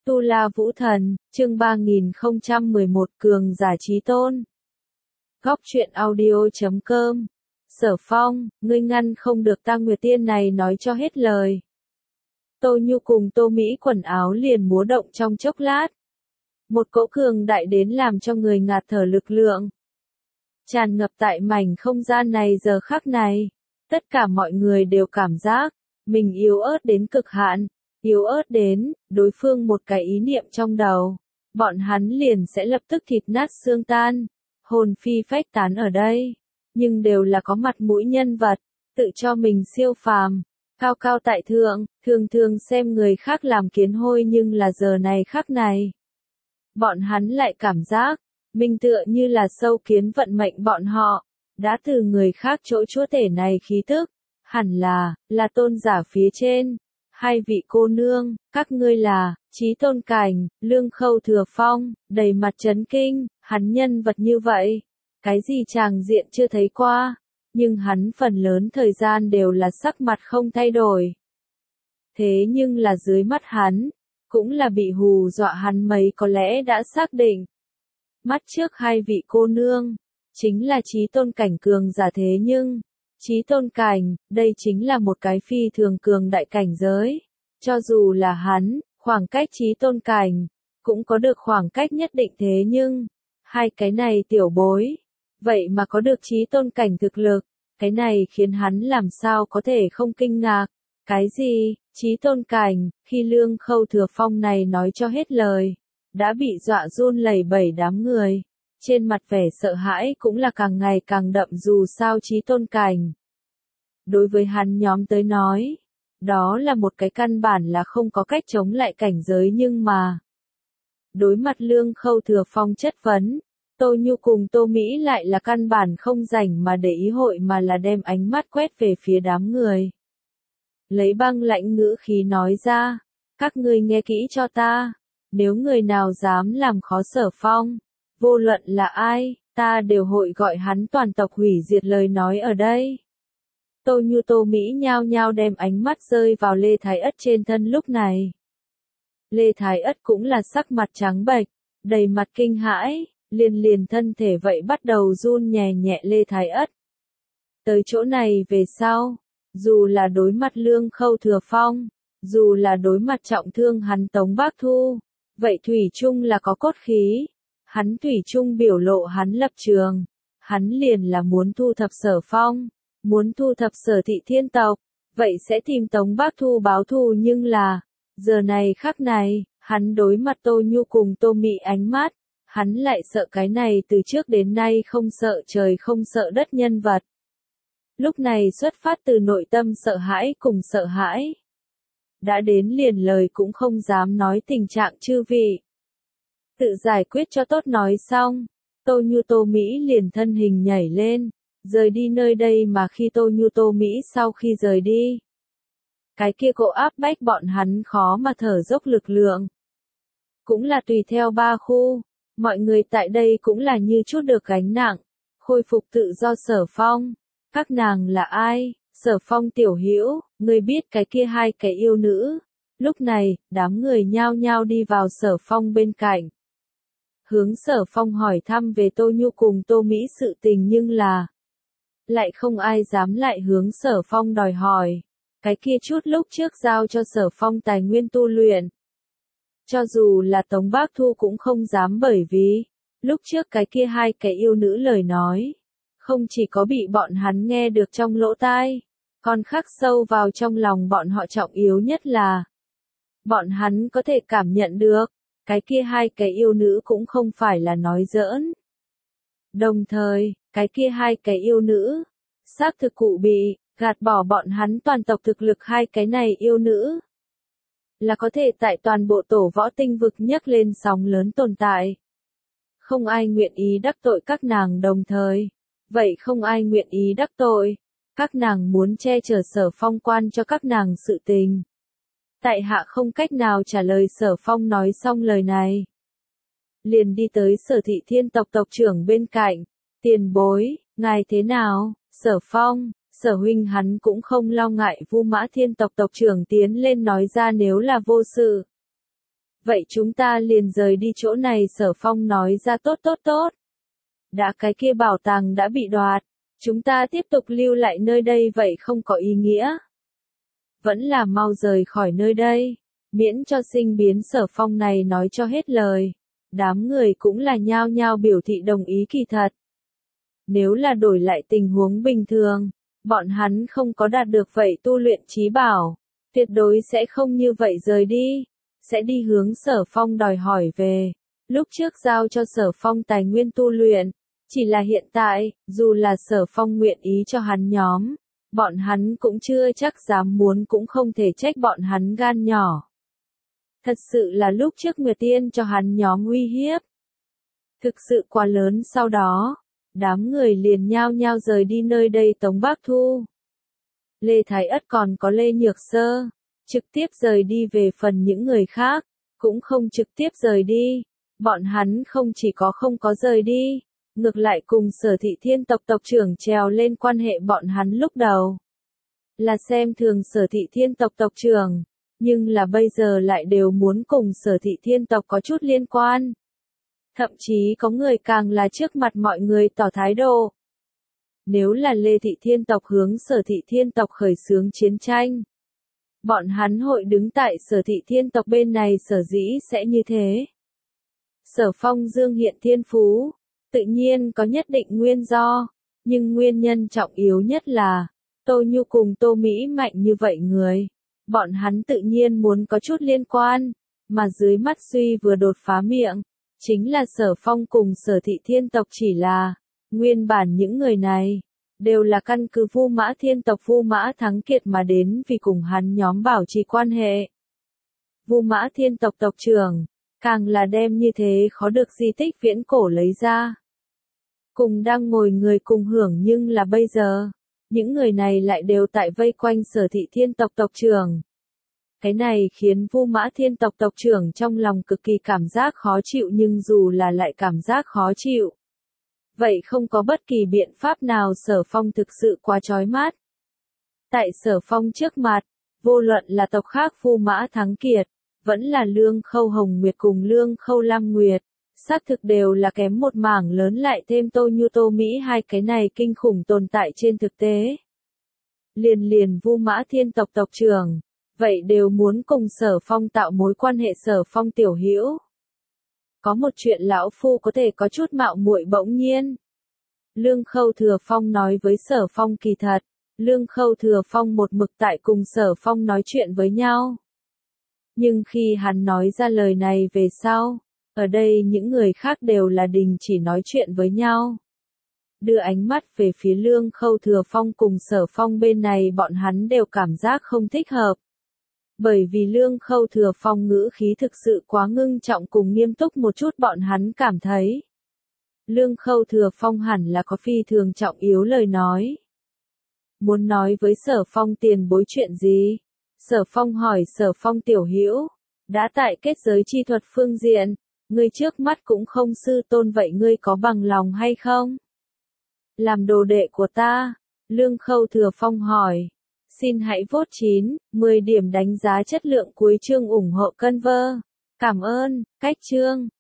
Tu La Vũ Thần, chương 3011 Cường giả Chí Tôn. Góc truyện audio.com. Sở Phong, ngươi ngăn không được ta Nguyệt Tiên này nói cho hết lời. Tô Nhu cùng Tô Mỹ quần áo liền múa động trong chốc lát. Một cỗ cường đại đến làm cho người ngạt thở lực lượng. Tràn ngập tại mảnh không gian này giờ khắc này. Tất cả mọi người đều cảm giác, mình yếu ớt đến cực hạn. Yếu ớt đến, đối phương một cái ý niệm trong đầu, bọn hắn liền sẽ lập tức thịt nát xương tan, hồn phi phách tán ở đây, nhưng đều là có mặt mũi nhân vật, tự cho mình siêu phàm, cao cao tại thượng, thường thường xem người khác làm kiến hôi nhưng là giờ này khắc này. Bọn hắn lại cảm giác, mình tựa như là sâu kiến vận mệnh bọn họ, đã từ người khác chỗ chúa tể này khí tức, hẳn là tôn giả phía trên. Hai vị cô nương, các ngươi là, Chí Tôn Cảnh, Lương Khâu Thừa Phong, đầy mặt chấn kinh, hắn nhân vật như vậy. Cái gì tràng diện chưa thấy qua, nhưng hắn phần lớn thời gian đều là sắc mặt không thay đổi. Thế nhưng là dưới mắt hắn, cũng là bị hù dọa hắn mấy có lẽ đã xác định. Mắt trước hai vị cô nương, chính là Chí Tôn Cảnh cường giả thế nhưng... Chí Tôn Cảnh, đây chính là một cái phi thường cường đại cảnh giới. Cho dù là hắn, khoảng cách Chí Tôn Cảnh, cũng có được khoảng cách nhất định thế nhưng, hai cái này tiểu bối, vậy mà có được Chí Tôn Cảnh thực lực, cái này khiến hắn làm sao có thể không kinh ngạc. Cái gì, Chí Tôn Cảnh, khi Lương Khâu Thừa Phong này nói cho hết lời, đã bị dọa run lẩy bẩy đám người. Trên mặt vẻ sợ hãi cũng là càng ngày càng đậm dù sao Chí Tôn Cảnh. Đối với hắn nhóm tới nói, đó là một cái căn bản là không có cách chống lại cảnh giới nhưng mà. Đối mặt Lương Khâu Thừa Phong chất vấn, Tô Nhu cùng Tô Mỹ lại là căn bản không rảnh mà để ý hội mà là đem ánh mắt quét về phía đám người. Lấy băng lạnh ngữ khí nói ra, các ngươi nghe kỹ cho ta, nếu người nào dám làm khó Sở Phong, vô luận là ai, ta đều hội gọi hắn toàn tộc hủy diệt lời nói ở đây. Tô Nhu Tô Mỹ nhao nhao đem ánh mắt rơi vào Lê Thái Ất trên thân lúc này. Lê Thái Ất cũng là sắc mặt trắng bệch, đầy mặt kinh hãi, liền thân thể vậy bắt đầu run nhẹ nhẹ Lê Thái Ất. Tới chỗ này về sau, dù là đối mặt Lương Khâu Thừa Phong, dù là đối mặt trọng thương hắn Tống Bác Thu, vậy thủy chung là có cốt khí. Hắn thủy chung biểu lộ hắn lập trường, hắn liền là muốn thu thập Sở Phong, muốn thu thập Sở Thị Thiên tộc, vậy sẽ tìm Tống Bác Thu báo thù nhưng là, giờ này khắc này, hắn đối mặt Tô Nhu cùng Tô Mỹ ánh mắt, hắn lại sợ cái này từ trước đến nay không sợ trời không sợ đất nhân vật. Lúc này xuất phát từ nội tâm sợ hãi cùng sợ hãi. Đã đến liền lời cũng không dám nói tình trạng chư vị. Tự giải quyết cho tốt nói xong, Tô Nhu Tô Mỹ liền thân hình nhảy lên, rời đi nơi đây mà khi Tô Nhu Tô Mỹ sau khi rời đi. Cái kia cỗ áp bách bọn hắn khó mà thở dốc lực lượng. Cũng là tùy theo ba khu, mọi người tại đây cũng là như chút được gánh nặng, khôi phục tự do Sở Phong. Các nàng là ai? Sở Phong tiểu hữu, người biết cái kia hai cái yêu nữ. Lúc này, đám người nhao nhao đi vào Sở Phong bên cạnh. Hướng Sở Phong hỏi thăm về Tô Nhu cùng Tô Mỹ sự tình nhưng là lại không ai dám lại hướng Sở Phong đòi hỏi. Cái kia chút lúc trước giao cho Sở Phong tài nguyên tu luyện. Cho dù là Tống Bác Thu cũng không dám bởi vì lúc trước cái kia hai cái yêu nữ lời nói. Không chỉ có bị bọn hắn nghe được trong lỗ tai, còn khắc sâu vào trong lòng bọn họ trọng yếu nhất là bọn hắn có thể cảm nhận được. Cái kia hai cái yêu nữ cũng không phải là nói giỡn. Đồng thời, cái kia hai cái yêu nữ, xác thực cụ bị, gạt bỏ bọn hắn toàn tộc thực lực hai cái này yêu nữ. Là có thể tại toàn bộ tổ võ tinh vực nhấc lên sóng lớn tồn tại. Không ai nguyện ý đắc tội các nàng đồng thời. Vậy không ai nguyện ý đắc tội. Các nàng muốn che chở Sở Phong quan cho các nàng sự tình. Tại hạ không cách nào trả lời Sở Phong nói xong lời này. Liền đi tới Sở Thị Thiên tộc tộc trưởng bên cạnh. Tiền bối, ngài thế nào? Sở Phong, Sở huynh hắn cũng không lo ngại Vu Mã Thiên tộc tộc trưởng tiến lên nói ra nếu là vô sự. Vậy chúng ta liền rời đi chỗ này, Sở Phong nói ra. Tốt. Đã cái kia bảo tàng đã bị đoạt, chúng ta tiếp tục lưu lại nơi đây vậy không có ý nghĩa. Vẫn là mau rời khỏi nơi đây, miễn cho sinh biến. Sở Phong này nói cho hết lời. Đám người cũng là nhao nhao biểu thị đồng ý. Kỳ thật, nếu là đổi lại tình huống bình thường, bọn hắn không có đạt được vậy tu luyện chí bảo, tuyệt đối sẽ không như vậy rời đi, sẽ đi hướng Sở Phong đòi hỏi về. Lúc trước giao cho Sở Phong tài nguyên tu luyện, chỉ là hiện tại, dù là Sở Phong nguyện ý cho hắn nhóm, bọn hắn cũng chưa chắc dám muốn, cũng không thể trách bọn hắn gan nhỏ. Thật sự là lúc trước Nguyệt Tiên cho hắn nhóm uy hiếp thực sự quá lớn. Sau đó, đám người liền nhao nhao rời đi nơi đây. Tống Bác Thu, Lê Thái Ất còn có Lê Nhược Sơ, trực tiếp rời đi. Về phần những người khác, cũng không trực tiếp rời đi. Bọn hắn không chỉ có không có rời đi, ngược lại cùng Sở Thị Thiên tộc tộc trưởng trèo lên quan hệ. Bọn hắn lúc đầu là xem thường Sở Thị Thiên tộc tộc trưởng, nhưng là bây giờ lại đều muốn cùng Sở Thị Thiên tộc có chút liên quan. Thậm chí có người càng là trước mặt mọi người tỏ thái độ. Nếu là Lê Thị Thiên tộc hướng Sở Thị Thiên tộc khởi xướng chiến tranh, bọn hắn hội đứng tại Sở Thị Thiên tộc bên này. Sở dĩ sẽ như thế, Sở Phong dương hiện thiên phú, tự nhiên có nhất định nguyên do, nhưng nguyên nhân trọng yếu nhất là, Tô Nhu cùng Tô Mỹ mạnh như vậy người, bọn hắn tự nhiên muốn có chút liên quan, mà dưới mắt Duy vừa đột phá miệng, chính là Sở Phong cùng Sở Thị Thiên tộc. Chỉ là, nguyên bản những người này, đều là căn cứ Vu Mã Thiên tộc Vu Mã Thắng Kiệt mà đến vì cùng hắn nhóm bảo trì quan hệ. Vu Mã Thiên tộc tộc trưởng, càng là đem như thế khó được di tích viễn cổ lấy ra. Cùng đang ngồi người cùng hưởng, nhưng là bây giờ, những người này lại đều tại vây quanh Sở Thị Thiên tộc tộc trưởng. Cái này khiến Vu Mã Thiên tộc tộc trưởng trong lòng cực kỳ cảm giác khó chịu, nhưng dù là lại cảm giác khó chịu, vậy không có bất kỳ biện pháp nào. Sở Phong thực sự quá chói mắt. Tại Sở Phong trước mặt, vô luận là tộc khác Vu Mã Thắng Kiệt, vẫn là Lương Khâu Hồng Nguyệt cùng Lương Khâu Lam Nguyệt, xác thực đều là kém một mảng lớn, lại thêm Tô Nhu Tô Mỹ hai cái này kinh khủng tồn tại trên thực tế. Liền Vu Mã Thiên tộc tộc trưởng, vậy đều muốn cùng Sở Phong tạo mối quan hệ. Sở Phong tiểu hữu, có một chuyện lão phu có thể có chút mạo muội. Bỗng nhiên, Lương Khâu Thừa Phong nói với Sở Phong. Kỳ thật, Lương Khâu Thừa Phong một mực tại cùng Sở Phong nói chuyện với nhau. Nhưng khi hắn nói ra lời này về sau, ở đây những người khác đều là đình chỉ nói chuyện với nhau. Đưa ánh mắt về phía Lương Khâu Thừa Phong cùng Sở Phong bên này, bọn hắn đều cảm giác không thích hợp. Bởi vì Lương Khâu Thừa Phong ngữ khí thực sự quá ngưng trọng cùng nghiêm túc một chút, bọn hắn cảm thấy Lương Khâu Thừa Phong hẳn là có phi thường trọng yếu lời nói. Muốn nói với Sở Phong tiền bối chuyện gì? Sở Phong hỏi. Sở Phong tiểu hữu, đã tại kết giới chi thuật phương diện, ngươi trước mắt cũng không sư tôn, vậy ngươi có bằng lòng hay không? Làm đồ đệ của ta? Lương Khâu Thừa Phong hỏi. Xin hãy vote 9/10 điểm đánh giá chất lượng cuối chương ủng hộ Conver. Cảm ơn. Cách chương